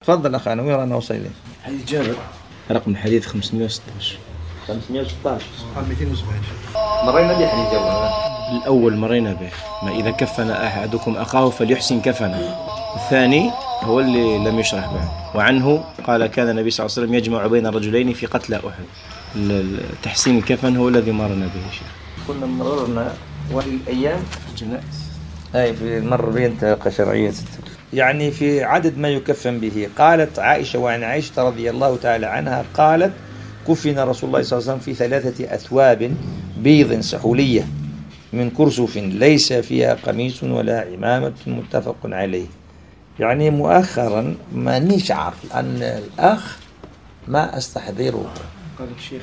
تفضل أخانا، وين رانا وصلنا؟ حديث جابر رقم الحديث 516. 516 217. مرينا بحديث جابر الأول مرينا به، ما إذا كفن أحدكم أخاه فليحسن كفنه. الثاني هو اللي لم يشرح بعد، وعنه قال كان النبي صلى الله عليه وسلم يجمع بين الرجلين في قتل أحد. تحسين الكفن هو الذي مرنا به شيخ. كنا مررنا والأيام الجنائز مر بين شرعية يعني في عدد ما يكفن به. قالت عائشة وعن عائشة رضي الله تعالى عنها قالت كفن رسول الله صلى الله عليه وسلم في 3 أثواب بيض سحولية من كرسف ليس فيها قميص ولا عمامة متفق عليه. يعني مؤخرا ما نشعر أن الأخ ما أستحضره. قال الشيخ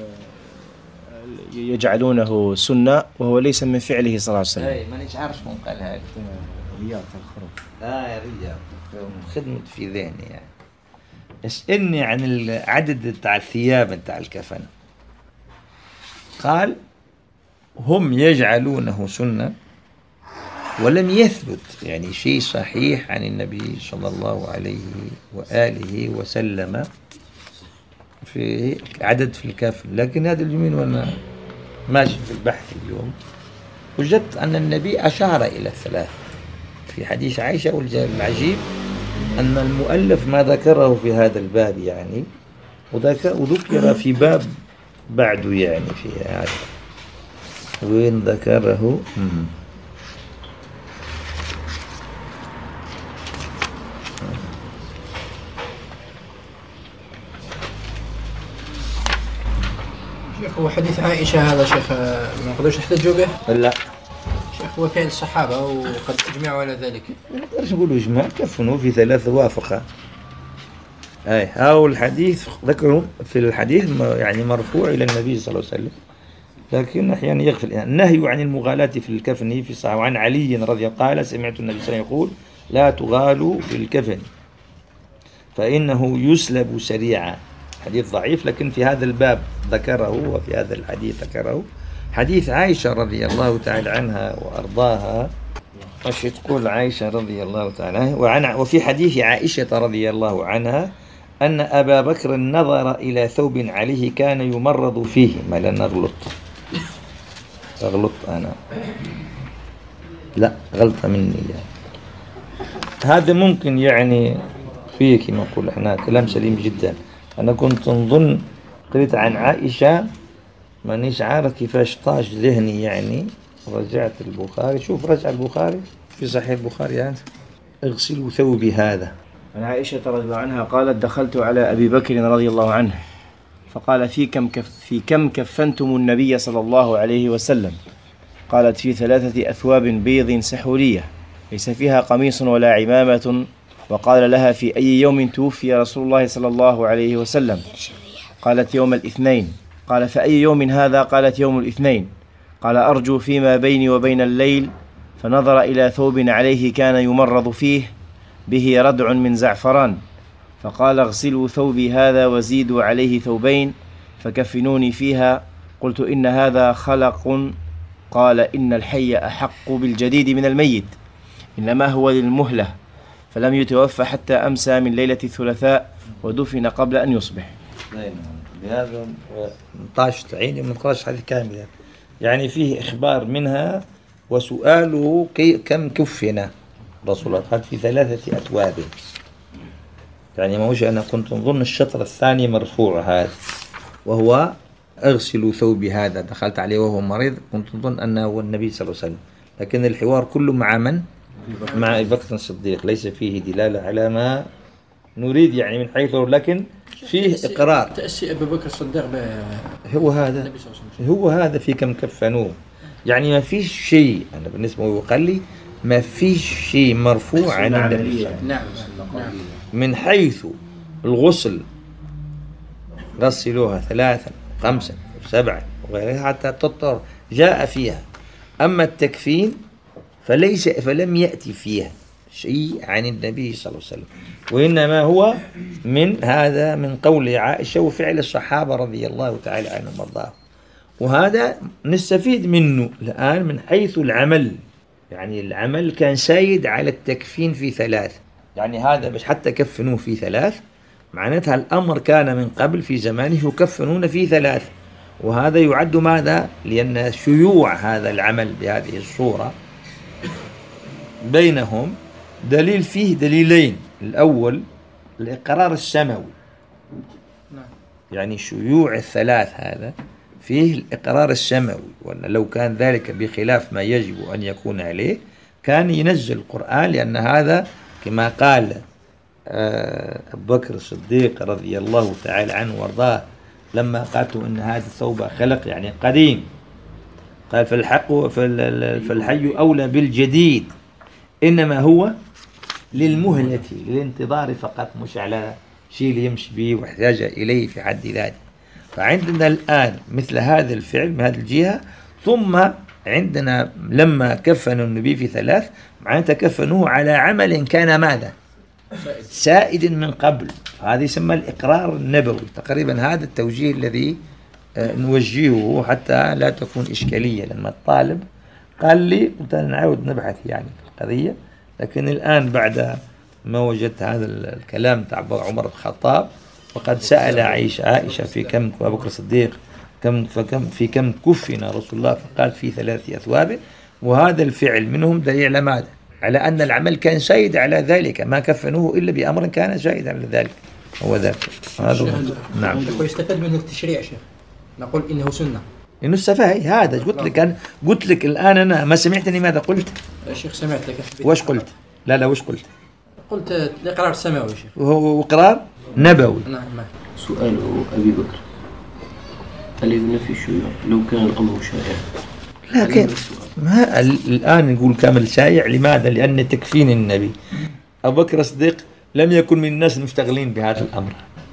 يجعلونه سنة وهو ليس من فعله صلى الله عليه وسلم. أي ما نشعرش من قال هذا رياض الخروج. يا رياض خدمة في ذهني يعني. اسألني عن العدد تاع الثياب تاع الكفن. قال هم يجعلونه سنة، ولم يثبت يعني شيء صحيح عن النبي صلى الله عليه وآله وسلم في عدد في الكفن. لكن هذا اليومين وانا ماشي في البحث اليوم وجدت أن النبي أشار إلى 3 في حديث عائشة. والعجيب أن المؤلف ما ذكره في هذا الباب يعني، وذكر في باب بعده يعني في هذا وين ذكره. شيخ هو حديث عائشة هذا شيخ ما نقدرش نحتجوا به؟ لا شيخ هو فعل الصحابة وقد اجمعوا على ذلك. ما نقدرش نقولوا إجماع، كفنوا في 3 وافقة. هاو الحديث ذكروا في الحديث يعني مرفوع إلى النبي صلى الله عليه وسلم، لكن أحيانا يغفل. النهي عن المغالاة في الكفن في صحيح. وعن علي رضي الله عنه قال سمعت النبي صلى الله عليه وسلم يقول لا تغالوا في الكفن فإنه يسلب سريعا. حديث ضعيف لكن في هذا الباب ذكره وفي هذا الحديث ذكره. حديث عائشة رضي الله تعالى عنها وأرضاها. ايش تقول عائشة رضي الله تعالى عنها؟ وفي حديث عائشة رضي الله عنها أن أبا بكر نظر إلى ثوب عليه كان يمرض فيه. ما لن أغلط أنا، لا غلطة مني يعني. هذا ممكن يعني فيه كما نقول احنا كلام سليم جدا. أنا كنت نظن قريت عن عائشة مانيش عارف كيفاش طاش ذهني يعني. رجعت البخاري، شوف رجع البخاري في صحيح البخاري هذا اغسلوا ثوبي هذا. عن عائشة رضي الله عنها قالت دخلت على أبي بكر رضي الله عنه فقال في كم كفنتم النبي صلى الله عليه وسلم؟ قالت في 3 أثواب بيض سحولية ليس فيها قميص ولا عمامة. وقال لها في أي يوم توفي رسول الله صلى الله عليه وسلم؟ قالت يوم الاثنين. قال فأي يوم هذا؟ قالت يوم الاثنين. قال أرجو فيما بيني وبين الليل. فنظر إلى ثوب عليه كان يمرض فيه به ردع من زعفران فقال اغسلوا ثوبي هذا وزيدوا عليه 2 فكفنوني فيها. قلت إن هذا خلق. قال إن الحي أحق بالجديد من الميت، إنما هو للمهلة. فلم يتوفى حتى أمسى من ليلة الثلاثاء ودفن قبل أن يصبح. بهذا 18 عيني من 18 حديث كامل يعني فيه إخبار منها. وسؤاله كم كفنا رسول الله؟ قال في 3 أثواب. يعني ما هوش أنا كنت نظن الشطر الثاني مرفوع هذا وهو أغسلوا ثوبي هذا. دخلت عليه وهو مريض كنت نظن أنه هو النبي صلى الله عليه وسلم، لكن الحوار كله مع من؟ مع أبي بكر الصديق. ليس فيه دلالة على ما نريد يعني من حيث، لكن فيه إقرار. تأسي أبي بكر الصديق هو هذا في كم كفنوه. يعني ما فيش شيء أنا بالنسبة لي وقال لي ما فيش شيء مرفوع عن النبي. نعم. من حيث الغسل غسلوها 3 5 7 وغيرها حتى تطهر جاء فيها. أما التكفين فلم يأتي فيها شيء عن النبي صلى الله عليه وسلم، وإنما هو من قول عائشة وفعل الصحابة رضي الله تعالى عنهم وارضاهم. وهذا نستفيد منه الآن من حيث العمل. يعني العمل كان سايد على التكفين في 3 يعني هذا بس حتى كفنوه في 3 معناتها الأمر كان من قبل في زمانه يكفنون في 3، وهذا يعد ماذا؟ لأن شيوع هذا العمل بهذه الصورة بينهم دليل فيه دليلين. الأول الإقرار السموي، يعني شيوع ال3 هذا فيه الإقرار السموي، ولا لو كان ذلك بخلاف ما يجب أن يكون عليه كان ينزل القرآن، لأن هذا كما قال أبو بكر الصديق رضي الله تعالى عنه وارضاه لما قالت إن هذا الثوب خلق يعني قديم، قال فالحي أولى بالجديد، إنما هو للمهلة للانتظار فقط، مش على شيء يمشي به واحتاج إليه في حد ذاته. فعندنا الآن مثل هذا الفعل من هذه الجهة. ثم عندنا لما كفنوا النبي في 3 معناتها كفنوه على عمل كان ماذا؟ سائد من قبل، هذا يسمى الإقرار النبوي. تقريبا هذا التوجيه الذي نوجهه حتى لا تكون إشكالية. لما الطالب قال لي قلت أنا نعود نبحث يعني في القضية، لكن الآن بعد ما وجدت هذا الكلام تاع عمر بن الخطاب وقد سأل عائشة في كم أبو بكر الصديق في كم كفن رسول الله، فقال في 3 أثواب، وهذا الفعل منهم دليل على ماذا؟ على أن العمل كان شاهد على ذلك، ما كفنوه إلا بأمر كان شاهد على ذلك، هو ذاك. هذا نعم. ويستفاد منه التشريع شيخ، نقول إنه سنة، إنه السفاهي. هذا قلت لك الآن أنا ما سمعتني ماذا قلت؟ يا شيخ سمعت لك. وش قلت؟ لا وش قلت؟ قلت الإقرار السماوي شيخ، وهو إقرار نبوي. نعم. سؤال أبي بكر، هل ينفي الشيوع لو كان الأمر شائع؟ لكن ما الآن نقول كامل شائع، لماذا؟ لأن تكفين النبي أبو بكر الصديق لم يكن من الناس المشتغلين بهذا الأمر.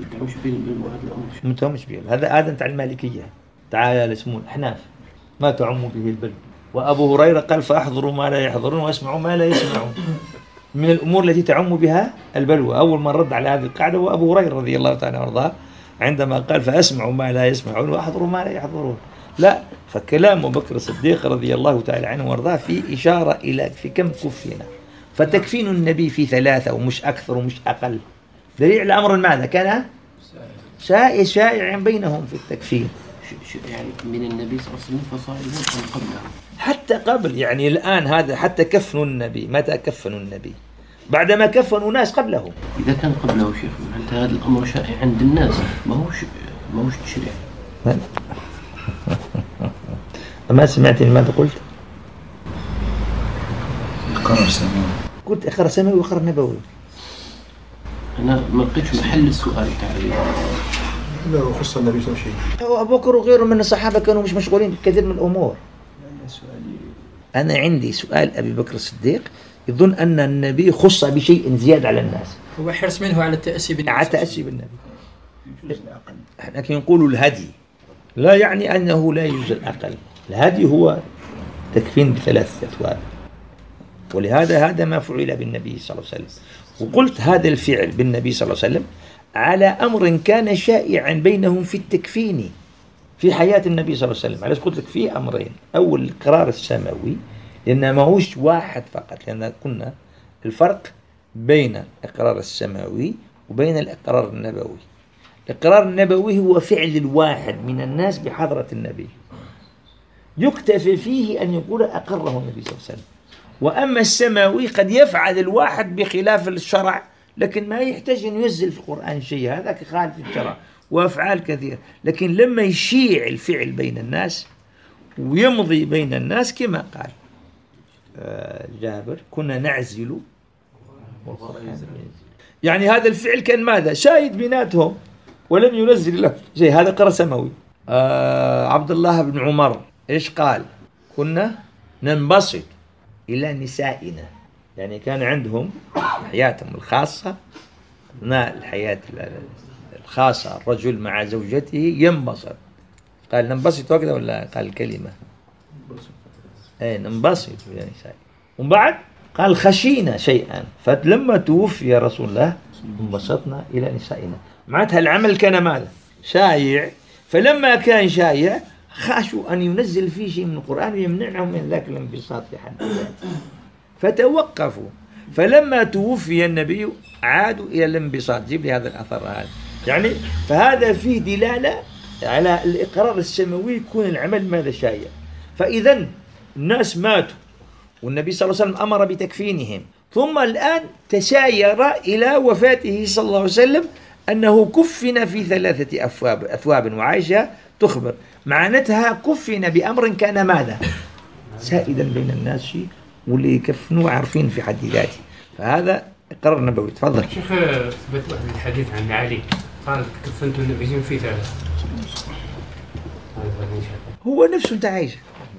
مش به هذا أنت على المالكية، تعالى اسمه الأحناف ما تعم به البلوى. وأبو هريرة قال فأحضروا ما لا يحضرون واسمعوا ما لا يسمعون. من الأمور التي تعم بها البلوى. أول من رد على هذه القاعدة هو أبو هريرة رضي الله تعالى وارضاه عندما قال فأسمعوا ما لا يسمعون وأحضروا ما لا يحضرون. لا، فكلام أبو بكر الصديق رضي الله تعالى عنه وارضاه في إشارة إلى في كم كفنا، فتكفين النبي في 3 ومش أكثر ومش أقل دليل على أمر ماذا كان شائع بينهم في التكفين. يعني من النبي صلى الله عليه وسلم فصاعدا قبله، حتى قبل. يعني الآن هذا حتى كفنوا النبي، متى كفنوا النبي؟ بعدما كفنوا ناس قبله. إذا كان قبله شيخ أنت هذا الأمر شائع عند الناس، ما هوش تشريع. ما سمعتني ماذا قلت؟ إقرار سماوي. قلت إقرار سماوي وإقرار نبوي. أنا ما لقيتش محل السؤال تعالى. لا خص النبي صلى الله عليه وسلم. أبو بكر وغيره من الصحابة كانوا مش مشغولين بكثير من الأمور. أنا عندي سؤال أبي بكر الصديق يظن أن النبي خص بشيء زيادة على الناس، هو حرص منه على التأسي بالنبي. على التأسي بالنبي. لكن يقولوا الهدي لا يعني أنه لا يجوز الأقل. الهدي هو تكفين ب3 أثواب، ولهذا هذا ما فعل بالنبي صلى الله عليه وسلم. وقلت هذا الفعل بالنبي صلى الله عليه وسلم على أمر كان شائعا بينهم في التكفين في حياة النبي صلى الله عليه وسلم. علاش قلت لك فيه أمرين؟ أول الإقرار السماوي، لأن ما هوش واحد فقط، لأن كنا الفرق بين الإقرار السماوي وبين الإقرار النبوي. الإقرار النبوي هو فعل الواحد من الناس بحضرة النبي يكتفي فيه أن يقول أقره النبي صلى الله عليه وسلم. وأما السماوي قد يفعل الواحد بخلاف الشرع، لكن ما يحتاج أن ينزل في القرآن شيء، هذاك خالف الشرع وأفعال كثيرة. لكن لما يشيع الفعل بين الناس ويمضي بين الناس كما قال جابر كنا نعزل يعني هذا الفعل كان ماذا؟ شاهد بيناتهم ولم ينزل له شيء، هذا قرار سماوي. عبد الله بن عمر إيش قال؟ كنا ننبسط إلى نسائنا، يعني كان عندهم حياتهم الخاصة أثناء الحياة الخاصة الرجل مع زوجته ينبسط. قال ننبسط وكذا ولا قال الكلمة؟ ننبسط إلى نسائنا. ومن بعد قال خشينا شيئا، فلما توفي رسول الله انبسطنا إلى نسائنا. معناتها العمل كان ماذا؟ شايع، فلما كان شايع خاشوا أن ينزل فيه شيء من القرآن ويمنعهم من ذاك الانبساط في حد ذاته، فتوقفوا. فلما توفي النبي عادوا إلى الانبساط. جيب لي هذا الأثر هذا. يعني فهذا فيه دلالة على الإقرار السماوي، يكون العمل ماذا شايع. فإذا الناس ماتوا والنبي صلى الله عليه وسلم أمر بتكفينهم، ثم الآن تشاير إلى وفاته صلى الله عليه وسلم أنه كفن في 3 أثواب، وعائشة تخبر معناتها كفن بأمر كان ماذا سائدا بين الناس، واللي يكفنوا عارفين في حد ذاته، فهذا إقرار نبوي. تفضل شيخ. ثبت واحد الحديث عن علي قال كفنت النبي في 3. هو نفسه انت عايشه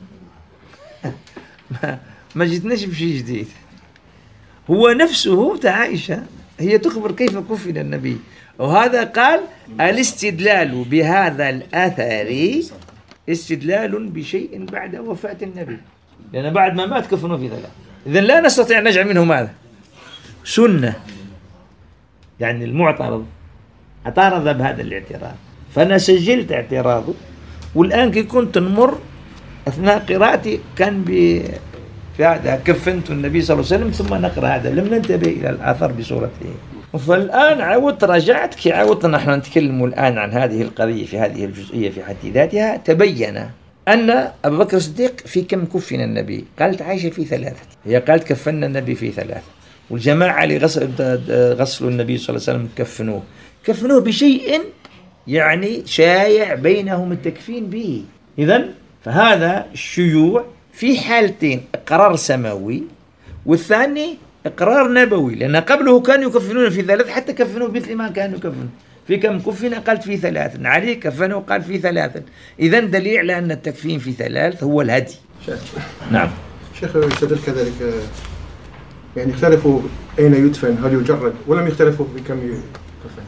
ما جيتناش بشيء جديد، هو نفسه عائشة هي تخبر كيف كفن النبي. وهذا قال الاستدلال بهذا الأثر استدلال بشيء بعد وفاة النبي، لأن بعد ما مات كفنوا في 3. إذن لا نستطيع أن نجعل منه ماذا سنة. يعني المعترض اعترض بهذا الاعتراض، فأنا سجلت اعتراضه، والآن كي كنت نمر أثناء قراءتي كان في هذا كفنت النبي صلى الله عليه وسلم، ثم نقرأ هذا، لم ننتبه إلى الآثار بصورته. فالآن عاودت رجعت كي عاودنا نحن نتكلم الآن عن هذه القضية في هذه الجزئية في حد ذاتها، تبين أن أبو بكر الصديق في كم كفن النبي؟ قالت عائشة في 3، هي قالت كفن النبي في 3، والجماعة اللي غسلوا النبي صلى الله عليه وسلم كفنوه بشيء يعني شايع بينهم التكفين به. إذن فهذا الشيوع في حالتين، إقرار سماوي والثاني إقرار نبوي، لأن قبله كانوا يكفنون في 3 حتى كفنوا مثل ما كانوا يكفنون. في كم كفن؟ قالت في 3. علي كفنوا قال في 3. إذن دليل على أن التكفين في 3 هو الهدي. نعم شيخ. يستدل كذلك يعني اختلفوا أين يدفن، هل يجرد، ولم يختلفوا بكم يدفن،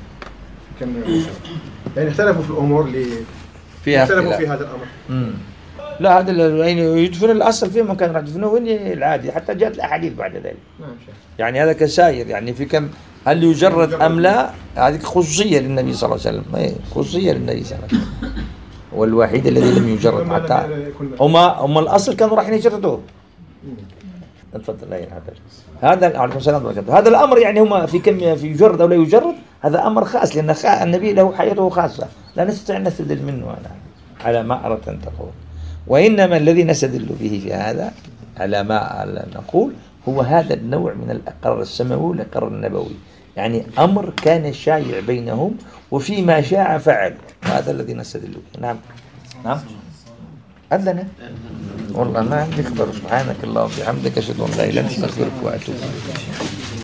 يعني اختلفوا في الأمور اللي اختلفوا في هذا الأمر. لا هذا يعني يدفن الأصل في مكان راح يدفنوه وين العادي، حتى جاءت الأحاديث بعد ذلك. يعني هذا كسائر، يعني في كم هل يجرد أم لا، هذه خصوصية للنبي صلى الله عليه وسلم، خصوصية للنبي صلى الله عليه وسلم، هو الوحيد الذي لم يجرد. حتى هم الأصل كانوا راح يجردوه. تفضل. لا هذا عليكم السلام ورحمة الله. هذا الأمر يعني هم في كم في يجرد أو لا يجرد، هذا أمر خاص، لأن النبي له حياته خاصة، لا نستطيع أن نستدل منه على ما أردت أن تقول. وإنما الذي نستدل به في هذا على ما نقول هو هذا النوع من الإقرار السماوي والإقرار النبوي، يعني أمر كان شايع بينهم وفيما شاع فعل، هذا الذي نستدل به. نعم أذن والله ما عندي خبر. سبحانك اللهم وبحمدك أشهد أن لا إله إلا أنت أستغفرك وأتوب إليك.